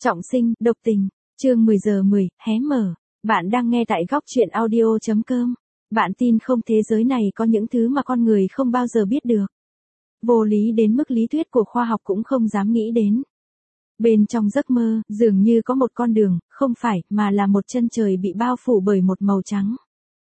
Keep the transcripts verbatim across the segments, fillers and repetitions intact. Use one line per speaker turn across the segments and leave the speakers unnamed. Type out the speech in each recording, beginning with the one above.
Trọng sinh, độc tình, chương mười giờ mười, hé mở. Bạn đang nghe tại góc truyện audio chấm com. Bạn tin không, thế giới này có những thứ mà con người không bao giờ biết được. Vô lý đến mức lý thuyết của khoa học cũng không dám nghĩ đến. Bên trong giấc mơ, dường như có một con đường, không phải, mà là một chân trời bị bao phủ bởi một màu trắng.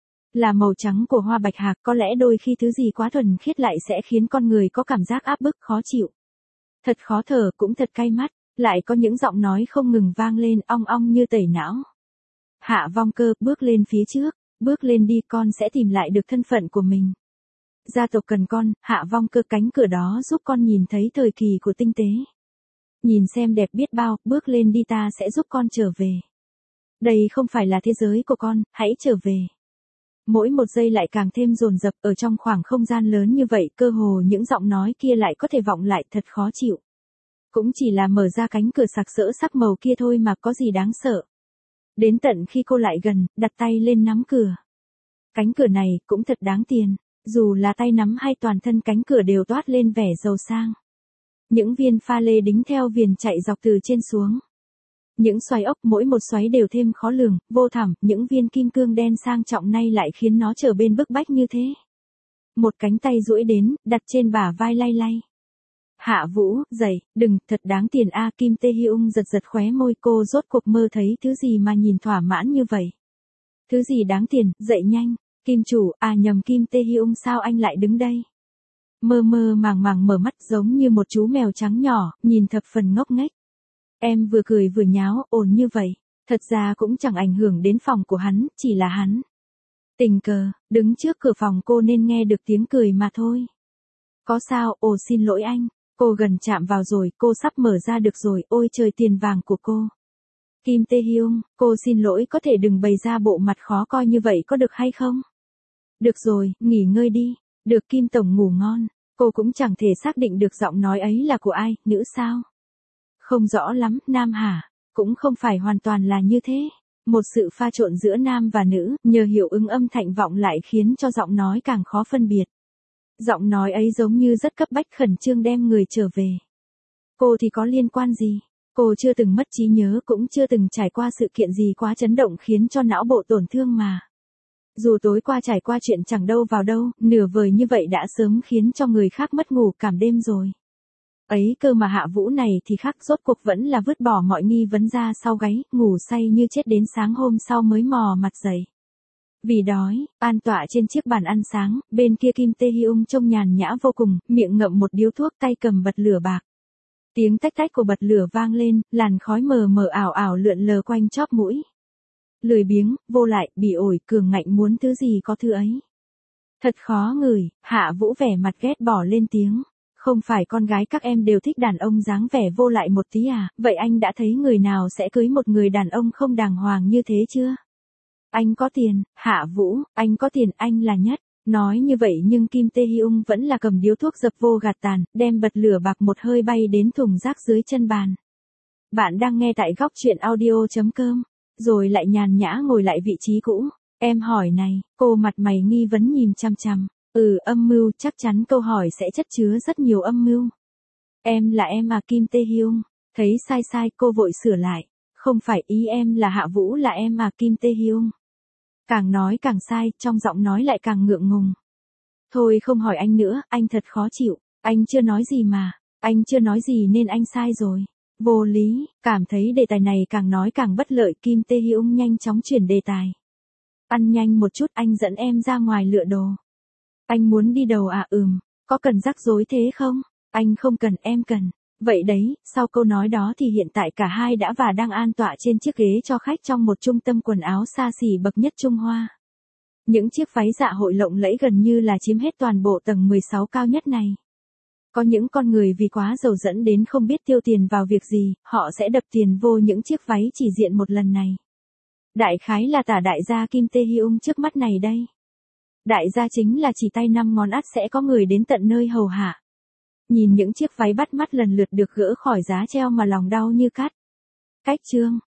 Là màu trắng của hoa bạch hạc, có lẽ đôi khi thứ gì quá thuần khiết lại sẽ khiến con người có cảm giác áp bức khó chịu. Thật khó thở, cũng thật cay mắt, lại có những giọng nói không ngừng vang lên ong ong như tẩy não. Hạ Vong Cơ, bước lên phía trước, bước lên đi, con sẽ tìm lại được thân phận của mình. Gia tộc cần con, Hạ Vong Cơ, cánh cửa đó giúp con nhìn thấy thời kỳ của tinh tế. Nhìn xem đẹp biết bao, bước lên đi, ta sẽ giúp con trở về. Đây không phải là thế giới của con, hãy trở về. Mỗi một giây lại càng thêm dồn dập, ở trong khoảng không gian lớn như vậy, cơ hồ những giọng nói kia lại có thể vọng lại, thật khó chịu. Cũng chỉ là mở ra cánh cửa sặc sỡ sắc màu kia thôi mà có gì đáng sợ. Đến tận khi cô lại gần, đặt tay lên nắm cửa. Cánh cửa này cũng thật đáng tiền, dù là tay nắm hay toàn thân cánh cửa đều toát lên vẻ giàu sang. Những viên pha lê đính theo viền chạy dọc từ trên xuống. Những xoáy ốc, mỗi một xoáy đều thêm khó lường, vô thẳm, những viên kim cương đen sang trọng nay lại khiến nó trở bên bức bách như thế. Một cánh tay duỗi đến, đặt trên bả vai lay lay. Hạ Vũ, dậy, đừng, thật đáng tiền a. Kim Tae Hyung giật giật khóe môi, cô rốt cuộc mơ thấy thứ gì mà nhìn thỏa mãn như vậy. Thứ gì đáng tiền, dậy nhanh. Kim chủ, à nhầm, Kim Tae Hyung, sao anh lại đứng đây? Mơ mơ màng màng mở mắt giống như một chú mèo trắng nhỏ, nhìn thập phần ngốc nghếch. Em vừa cười vừa nháo, ồn như vậy, thật ra cũng chẳng ảnh hưởng đến phòng của hắn, chỉ là hắn. Tình cờ, đứng trước cửa phòng cô nên nghe được tiếng cười mà thôi. Có sao, ồ xin lỗi anh, cô gần chạm vào rồi, cô sắp mở ra được rồi, ôi trời, tiền vàng của cô. Kim Tae Hyung, cô xin lỗi, có thể đừng bày ra bộ mặt khó coi như vậy có được hay không? Được rồi, nghỉ ngơi đi, được Kim Tổng ngủ ngon, cô cũng chẳng thể xác định được giọng nói ấy là của ai, nữ sao? Không rõ lắm, nam hả? Cũng không phải hoàn toàn là như thế. Một sự pha trộn giữa nam và nữ, nhờ hiệu ứng âm thanh vọng lại khiến cho giọng nói càng khó phân biệt. Giọng nói ấy giống như rất cấp bách, khẩn trương đem người trở về. Cô thì có liên quan gì? Cô chưa từng mất trí nhớ, cũng chưa từng trải qua sự kiện gì quá chấn động khiến cho não bộ tổn thương mà. Dù tối qua trải qua chuyện chẳng đâu vào đâu, nửa vời như vậy đã sớm khiến cho người khác mất ngủ cảm đêm rồi. Ấy cơ mà Hạ Vũ này thì khác, rốt cuộc vẫn là vứt bỏ mọi nghi vấn ra sau gáy, ngủ say như chết đến sáng hôm sau mới mò mặt dậy. Vì đói, an tọa trên chiếc bàn ăn sáng, bên kia Kim Tae Hyung trông nhàn nhã vô cùng, miệng ngậm một điếu thuốc, tay cầm bật lửa bạc. Tiếng tách tách của bật lửa vang lên, làn khói mờ mờ ảo ảo lượn lờ quanh chóp mũi. Lười biếng, vô lại, bỉ ổi, cường ngạnh, muốn thứ gì có thứ ấy. Thật khó ngửi, Hạ Vũ vẻ mặt ghét bỏ lên tiếng. Không phải con gái các em đều thích đàn ông dáng vẻ vô lại một tí à, vậy anh đã thấy người nào sẽ cưới một người đàn ông không đàng hoàng như thế chưa? Anh có tiền, Hạ Vũ, anh có tiền, anh là nhất. Nói như vậy nhưng Kim Tae Hyung vẫn là cầm điếu thuốc dập vô gạt tàn, đem bật lửa bạc một hơi bay đến thùng rác dưới chân bàn. Bạn đang nghe tại góc truyện audio chấm com, rồi lại nhàn nhã ngồi lại vị trí cũ. Em hỏi này, cô mặt mày nghi vấn nhìn chăm chăm. Ừ, âm mưu, chắc chắn câu hỏi sẽ chất chứa rất nhiều âm mưu. Em là em à, Kim Tae Hyung. Thấy sai sai, cô vội sửa lại. Không phải, ý em là Hạ Vũ là em à, Kim Tae Hyung. Càng nói càng sai, trong giọng nói lại càng ngượng ngùng. Thôi không hỏi anh nữa, anh thật khó chịu. Anh chưa nói gì mà. Anh chưa nói gì nên anh sai rồi. Vô lý, cảm thấy đề tài này càng nói càng bất lợi, Kim Tae Hyung nhanh chóng chuyển đề tài. Ăn nhanh một chút, anh dẫn em ra ngoài lựa đồ. Anh muốn đi đâu à? Ừm, có cần rắc rối thế không? Anh không cần, em cần. Vậy đấy, sau câu nói đó thì hiện tại cả hai đã và đang an tọa trên chiếc ghế cho khách trong một trung tâm quần áo xa xỉ bậc nhất Trung Hoa. Những chiếc váy dạ hội lộng lẫy gần như là chiếm hết toàn bộ tầng mười sáu cao nhất này. Có những con người vì quá giàu dẫn đến không biết tiêu tiền vào việc gì, họ sẽ đập tiền vô những chiếc váy chỉ diện một lần này. Đại khái là tả đại gia Kim Tae Hyung trước mắt này đây. Đại gia chính là chỉ tay năm ngón ắt sẽ có người đến tận nơi hầu hạ. Nhìn những chiếc váy bắt mắt lần lượt được gỡ khỏi giá treo mà lòng đau như cắt. Cách chương,